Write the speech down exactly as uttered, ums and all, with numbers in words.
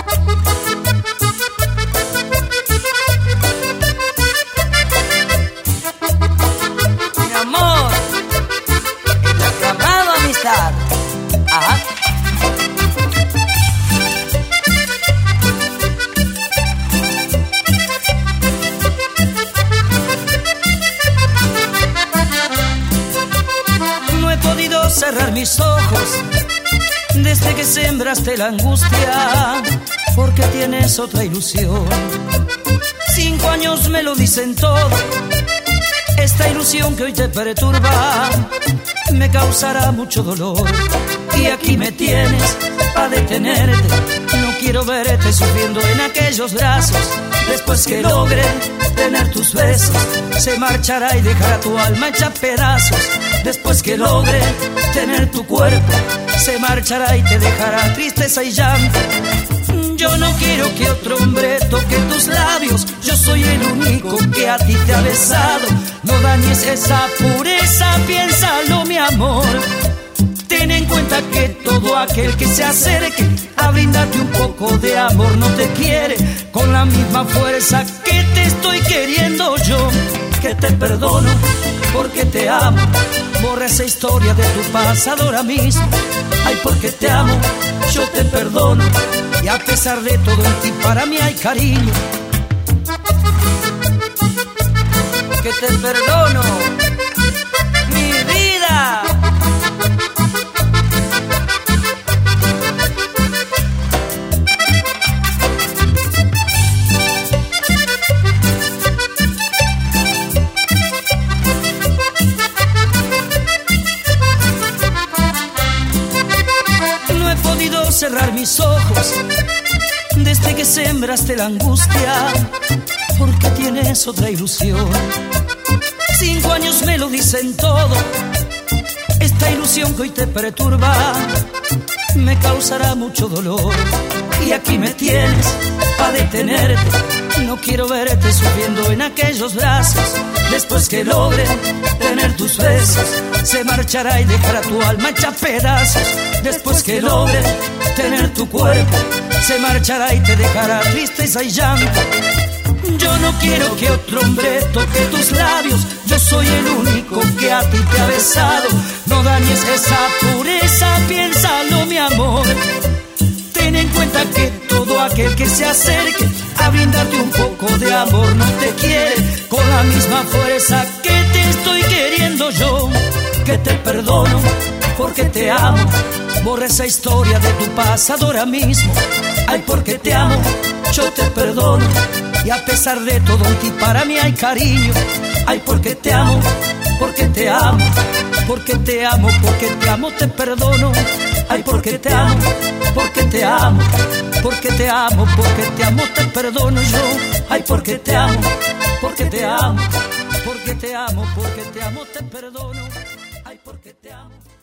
Mi amor, el aclamado amistad. Ajá. No he podido cerrar mis ojos desde que sembraste la angustia, porque tienes otra ilusión. Cinco años me lo dicen todo. Esta ilusión que hoy te perturba me causará mucho dolor. Y aquí me tienes a detenerte. No quiero verte sufriendo en aquellos brazos. Después que logre tener tus besos, se marchará y dejará tu alma hecha pedazos. Después que logre tener tu cuerpo, se marchará y te dejará tristeza y llanto. Yo no quiero que otro hombre toque tus labios. Yo soy el único que a ti te ha besado. No dañes esa pureza, piénsalo, mi amor. Ten en cuenta que todo aquel que se acerque a brindarte un poco de amor no te quiere con la misma fuerza que te estoy queriendo yo. Que te perdono porque te amo. Borra esa historia de tu pasado ahora mismo. Ay, porque te amo, yo te perdono. Y a pesar de todo en ti para mí hay cariño. Que te perdono, mi vida. No he podido cerrar mis ojos desde que sembraste la angustia, porque tienes otra ilusión. Cinco años me lo dicen todo. Esta ilusión que hoy te perturba me causará mucho dolor. Y aquí me tienes a detenerte. No quiero verte sufriendo en aquellos brazos. Después que logre tener tus besos, se marchará y dejará tu alma hecha pedazos. Después que logre tener tu cuerpo, se marchará y te dejará tristeza y llanto. Yo no quiero que otro hombre toque tus labios. Yo soy el único que a ti te ha besado. No dañes esa pureza, piénsalo, mi amor. Ten en cuenta que todo aquel que se acerque a brindarte un poco de amor no te quiere con la misma fuerza que te estoy queriendo yo. Que te perdono porque te amo. Borra esa historia de tu pasado ahora mismo. Ay, porque te amo, yo te perdono. Y a pesar de todo en ti para mí hay cariño. Ay, porque te amo, porque te amo, porque te amo, porque te amo, te perdono. Ay, porque te amo, porque te amo, porque te amo, porque te amo, te perdono yo. Ay, porque te amo, porque te amo, porque te amo, porque te amo, te perdono. Ay, porque te amo.